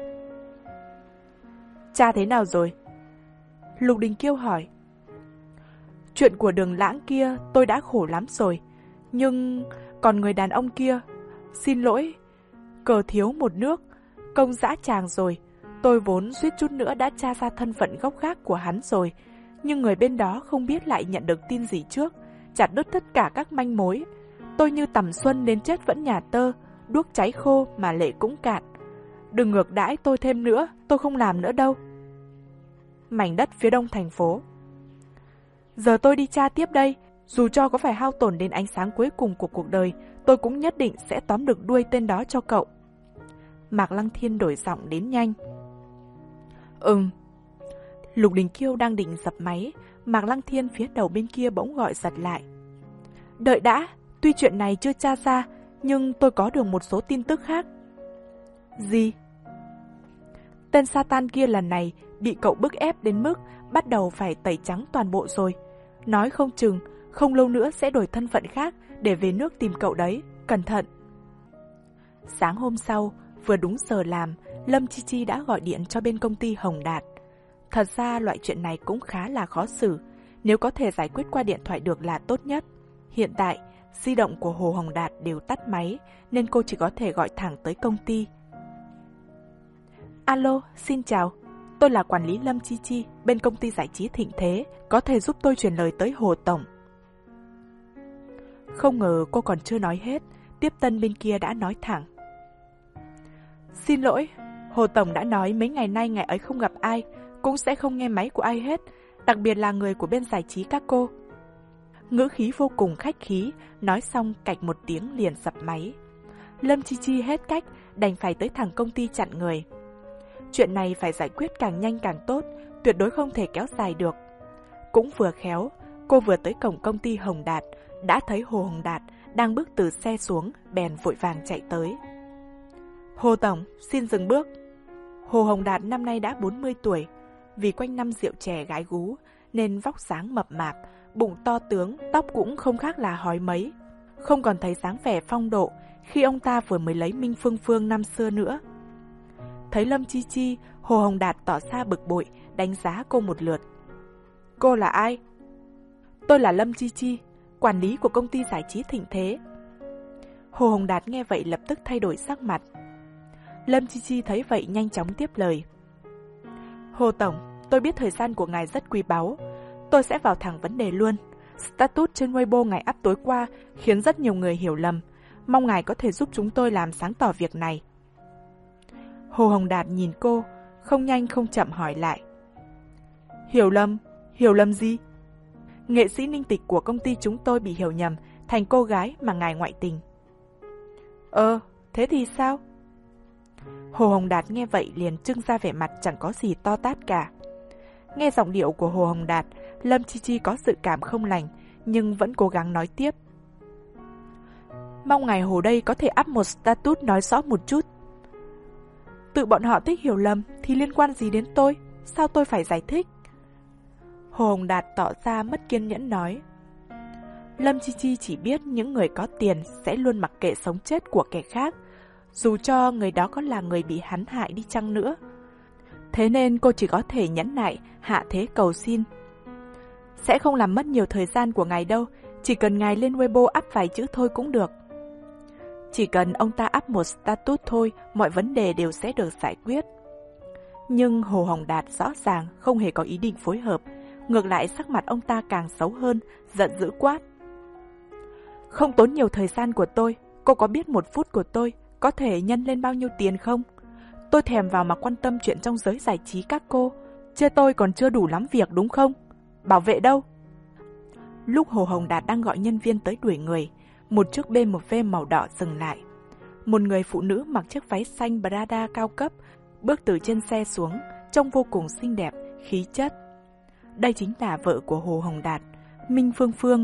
Cha thế nào rồi? Lục Đình Kiêu hỏi. Chuyện của Đường Lãng kia tôi đã khổ lắm rồi, nhưng còn người đàn ông kia, xin lỗi, cờ thiếu một nước, công dã tràng rồi. Tôi vốn suýt chút nữa đã tra ra thân phận gốc gác của hắn rồi, nhưng người bên đó không biết lại nhận được tin gì trước, chặt đứt tất cả các manh mối. Tôi như tầm xuân đến chết vẫn nhà tơ, đuốc cháy khô mà lệ cũng cạn. Đừng ngược đãi tôi thêm nữa, tôi không làm nữa đâu. Mảnh đất phía đông thành phố. Giờ tôi đi tra tiếp đây, dù cho có phải hao tổn đến ánh sáng cuối cùng của cuộc đời, tôi cũng nhất định sẽ tóm được đuôi tên đó cho cậu. Mạc Lăng Thiên đổi giọng đến nhanh. Ừm. Lục Đình Kiêu đang định dập máy, Mạc Lăng Thiên phía đầu bên kia bỗng gọi giật lại. Đợi đã, tuy chuyện này chưa tra ra, nhưng tôi có được một số tin tức khác. Gì? Tên Satan kia lần này bị cậu bức ép đến mức bắt đầu phải tẩy trắng toàn bộ rồi. Nói không chừng, không lâu nữa sẽ đổi thân phận khác để về nước tìm cậu đấy, cẩn thận. Sáng hôm sau, vừa đúng giờ làm, Lâm Chi Chi đã gọi điện cho bên công ty Hồng Đạt. Thật ra loại chuyện này cũng khá là khó xử, nếu có thể giải quyết qua điện thoại được là tốt nhất. Hiện tại, di động của Hồ Hồng Đạt đều tắt máy, nên cô chỉ có thể gọi thẳng tới công ty. Alo, xin chào. Tôi là quản lý Lâm Chi Chi, bên công ty giải trí Thịnh Thế, có thể giúp tôi truyền lời tới Hồ Tổng. Không ngờ cô còn chưa nói hết, tiếp tân bên kia đã nói thẳng. Xin lỗi, Hồ Tổng đã nói mấy ngày nay ngày ấy không gặp ai, cũng sẽ không nghe máy của ai hết, đặc biệt là người của bên giải trí các cô. Ngữ khí vô cùng khách khí, nói xong cạch một tiếng liền dập máy. Lâm Chi Chi hết cách, đành phải tới thẳng công ty chặn người. Chuyện này phải giải quyết càng nhanh càng tốt, tuyệt đối không thể kéo dài được. Cũng vừa khéo, cô vừa tới cổng công ty Hồng Đạt, đã thấy Hồ Hồng Đạt đang bước từ xe xuống, bèn vội vàng chạy tới. Hồ Tổng, xin dừng bước. Hồ Hồng Đạt năm nay đã bốn mươi tuổi, vì quanh năm rượu chè gái gú, nên vóc dáng mập mạp, bụng to tướng, tóc cũng không khác là hói mấy. Không còn thấy dáng vẻ phong độ khi ông ta vừa mới lấy Minh Phương Phương năm xưa nữa. Thấy Lâm Chi Chi, Hồ Hồng Đạt tỏ ra bực bội, đánh giá cô một lượt. Cô là ai? Tôi là Lâm Chi Chi, quản lý của công ty giải trí Thịnh Thế. Hồ Hồng Đạt nghe vậy lập tức thay đổi sắc mặt. Lâm Chi Chi thấy vậy nhanh chóng tiếp lời. Hồ Tổng, tôi biết thời gian của ngài rất quý báu. Tôi sẽ vào thẳng vấn đề luôn. Status trên Weibo ngài up tối qua khiến rất nhiều người hiểu lầm. Mong ngài có thể giúp chúng tôi làm sáng tỏ việc này. Hồ Hồng Đạt nhìn cô, không nhanh không chậm hỏi lại. Hiểu lầm? Hiểu lầm gì? Nghệ sĩ Ninh Tịch của công ty chúng tôi bị hiểu nhầm thành cô gái mà ngài ngoại tình. Ờ, thế thì sao? Hồ Hồng Đạt nghe vậy liền trưng ra vẻ mặt chẳng có gì to tát cả. Nghe giọng điệu của Hồ Hồng Đạt, Lâm Chi Chi có dự cảm không lành, nhưng vẫn cố gắng nói tiếp. Mong ngài Hồ đây có thể up một status nói rõ một chút. Tự bọn họ thích hiểu lầm thì liên quan gì đến tôi? Sao tôi phải giải thích? Hồ Hồng Đạt tỏ ra mất kiên nhẫn nói. Lâm Chi Chi chỉ biết những người có tiền sẽ luôn mặc kệ sống chết của kẻ khác, dù cho người đó có là người bị hắn hại đi chăng nữa. Thế nên cô chỉ có thể nhẫn nại, hạ thế cầu xin. Sẽ không làm mất nhiều thời gian của ngài đâu, chỉ cần ngài lên Weibo up vài chữ thôi cũng được. Chỉ cần ông ta up một status thôi, mọi vấn đề đều sẽ được giải quyết. Nhưng Hồ Hồng Đạt rõ ràng không hề có ý định phối hợp, ngược lại sắc mặt ông ta càng xấu hơn, giận dữ quát. Không tốn nhiều thời gian của tôi, cô có biết một phút của tôi có thể nhân lên bao nhiêu tiền không? Tôi thèm vào mà quan tâm chuyện trong giới giải trí các cô, chê tôi còn chưa đủ lắm việc đúng không? Bảo vệ đâu? Lúc Hồ Hồng Đạt đang gọi nhân viên tới đuổi người, một chiếc bê em vê màu đỏ dừng lại. Một người phụ nữ mặc chiếc váy xanh Prada cao cấp, bước từ trên xe xuống, trông vô cùng xinh đẹp, khí chất. Đây chính là vợ của Hồ Hồng Đạt, Minh Phương Phương.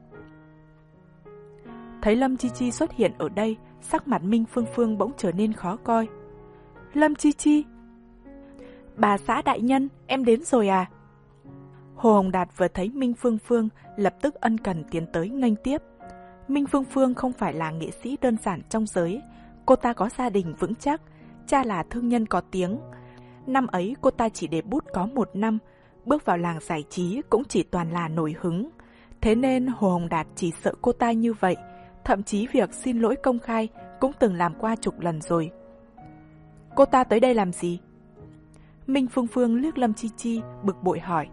Thấy Lâm Chi Chi xuất hiện ở đây, sắc mặt Minh Phương Phương bỗng trở nên khó coi. Lâm Chi Chi! Bà xã đại nhân, em đến rồi à? Hồ Hồng Đạt vừa thấy Minh Phương Phương, lập tức ân cần tiến tới nghênh tiếp. Minh Phương Phương không phải là nghệ sĩ đơn giản trong giới. Cô ta có gia đình vững chắc, cha là thương nhân có tiếng. Năm ấy cô ta chỉ debut có một năm, bước vào làng giải trí cũng chỉ toàn là nổi hứng. Thế nên Hồ Hồng Đạt chỉ sợ cô ta như vậy, thậm chí việc xin lỗi công khai cũng từng làm qua chục lần rồi. Cô ta tới đây làm gì? Minh Phương Phương liếc Lâm Chi Chi, bực bội hỏi.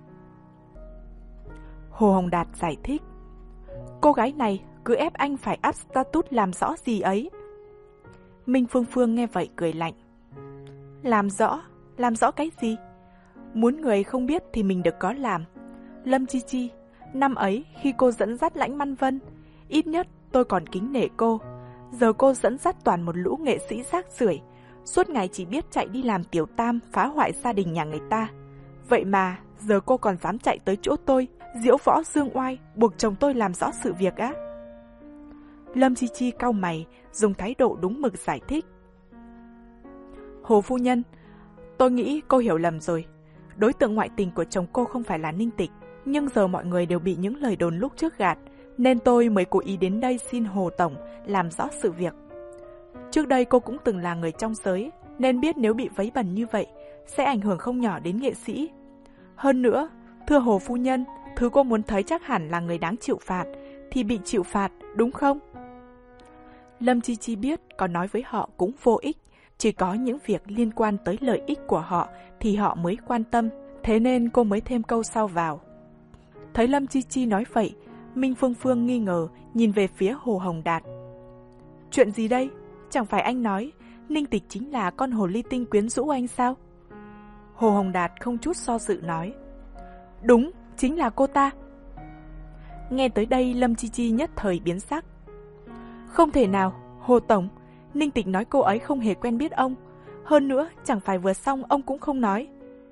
Hồ Hồng Đạt giải thích. Cô gái này cứ ép anh phải up status làm rõ gì ấy. Minh Phương Phương nghe vậy cười lạnh. Làm rõ? Làm rõ cái gì? Muốn người không biết thì mình được có làm. Lâm Chi Chi, năm ấy khi cô dẫn dắt Lãnh Măn Vân, ít nhất tôi còn kính nể cô. Giờ cô dẫn dắt toàn một lũ nghệ sĩ rác rưởi, suốt ngày chỉ biết chạy đi làm tiểu tam, phá hoại gia đình nhà người ta. Vậy mà giờ cô còn dám chạy tới chỗ tôi, diễu võ dương oai, buộc chồng tôi làm rõ sự việc á? Lâm Chi Chi cau mày, dùng thái độ đúng mực giải thích. Hồ phu nhân, tôi nghĩ cô hiểu lầm rồi. Đối tượng ngoại tình của chồng cô không phải là Ninh Tịch, nhưng giờ mọi người đều bị những lời đồn lúc trước gạt, nên tôi mới cố ý đến đây xin Hồ Tổng làm rõ sự việc. Trước đây cô cũng từng là người trong giới, nên biết nếu bị vấy bẩn như vậy sẽ ảnh hưởng không nhỏ đến nghệ sĩ. Hơn nữa, thưa Hồ phu nhân, thứ cô muốn thấy chắc hẳn là người đáng chịu phạt thì bị chịu phạt, đúng không? Lâm Chi Chi biết có nói với họ cũng vô ích, chỉ có những việc liên quan tới lợi ích của họ thì họ mới quan tâm, thế nên cô mới thêm câu sau vào. Thấy Lâm Chi Chi nói vậy, Minh Phương Phương nghi ngờ nhìn về phía Hồ Hồng Đạt. Chuyện gì đây? Chẳng phải anh nói Ninh Tịch chính là con hồ ly tinh quyến rũ anh sao? Hồ Hồng Đạt không chút do dự nói. Đúng, chính là cô ta. Nghe tới đây Lâm Chi Chi nhất thời biến sắc. Không thể nào, Hồ Tổng, Ninh Tịch nói cô ấy không hề quen biết ông. Hơn nữa, chẳng phải vừa xong ông cũng không nói.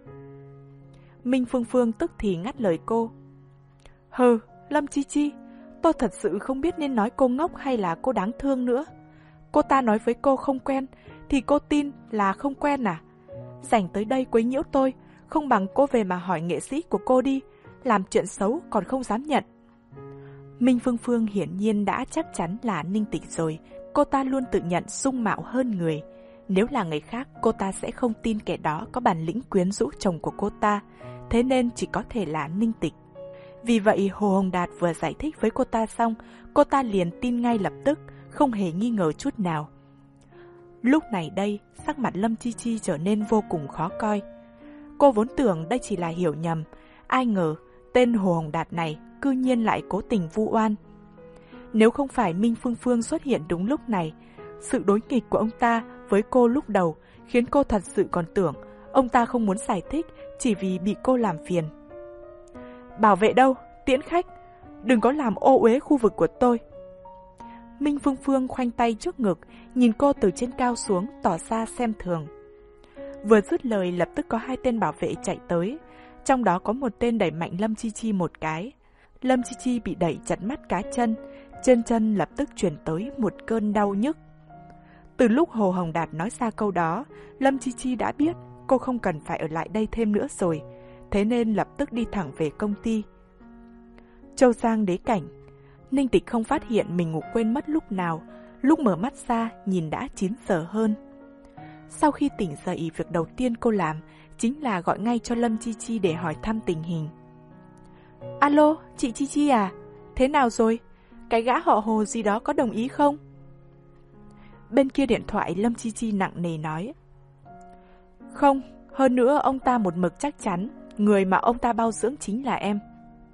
Minh Phương Phương tức thì ngắt lời cô. Hừ, Lâm Chi Chi, tôi thật sự không biết nên nói cô ngốc hay là cô đáng thương nữa. Cô ta nói với cô không quen, thì cô tin là không quen à? Rảnh tới đây quấy nhiễu tôi, không bằng cô về mà hỏi nghệ sĩ của cô đi, làm chuyện xấu còn không dám nhận. Minh Phương Phương hiển nhiên đã chắc chắn là Ninh Tịch rồi, cô ta luôn tự nhận dung mạo hơn người. Nếu là người khác, cô ta sẽ không tin kẻ đó có bản lĩnh quyến rũ chồng của cô ta, thế nên chỉ có thể là Ninh Tịch. Vì vậy Hồ Hồng Đạt vừa giải thích với cô ta xong, cô ta liền tin ngay lập tức, không hề nghi ngờ chút nào. Lúc này đây, sắc mặt Lâm Chi Chi trở nên vô cùng khó coi. Cô vốn tưởng đây chỉ là hiểu nhầm, ai ngờ tên Hồ Hồng Đạt này cư nhiên lại cố tình vu oan. Nếu không phải Minh Phương Phương xuất hiện đúng lúc này, sự đối nghịch của ông ta với cô lúc đầu khiến cô thật sự còn tưởng ông ta không muốn giải thích chỉ vì bị cô làm phiền. Bảo vệ đâu, tiễn khách, đừng có làm ô uế khu vực của tôi. Minh Phương Phương khoanh tay trước ngực, nhìn cô từ trên cao xuống tỏ ra xem thường. Vừa dứt lời lập tức có hai tên bảo vệ chạy tới, trong đó có một tên đẩy mạnh Lâm Chi Chi một cái. Lâm Chi Chi bị đẩy chặt mắt cá chân, trên chân lập tức truyền tới một cơn đau nhức. Từ lúc Hồ Hồng Đạt nói ra câu đó, Lâm Chi Chi đã biết cô không cần phải ở lại đây thêm nữa rồi, thế nên lập tức đi thẳng về công ty. Châu Giang đế cảnh, Ninh Tịch không phát hiện mình ngủ quên mất lúc nào, lúc mở mắt ra nhìn đã chín giờ hơn. Sau khi tỉnh dậy, việc đầu tiên cô làm chính là gọi ngay cho Lâm Chi Chi để hỏi thăm tình hình. Alo, chị Chi Chi à? Thế nào rồi? Cái gã họ Hồ gì đó có đồng ý không? Bên kia điện thoại Lâm Chi Chi nặng nề nói. Không, hơn nữa ông ta một mực chắc chắn, người mà ông ta bao dưỡng chính là em.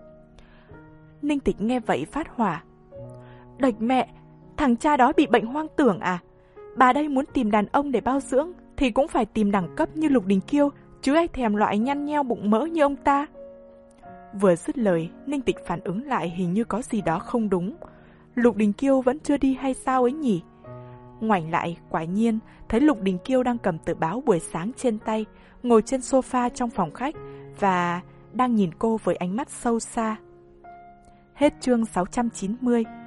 Ninh Tịch nghe vậy phát hỏa. Đệch mẹ, thằng cha đó bị bệnh hoang tưởng à? Bà đây muốn tìm đàn ông để bao dưỡng thì cũng phải tìm đẳng cấp như Lục Đình Kiêu, chứ ai thèm loại nhăn nheo bụng mỡ như ông ta. Vừa dứt lời, Ninh Tịch phản ứng lại hình như có gì đó không đúng. Lục Đình Kiêu vẫn chưa đi hay sao ấy nhỉ? Ngoảnh lại, quả nhiên thấy Lục Đình Kiêu đang cầm tờ báo buổi sáng trên tay, ngồi trên sofa trong phòng khách và đang nhìn cô với ánh mắt sâu xa. Hết chương sáu trăm chín mươi.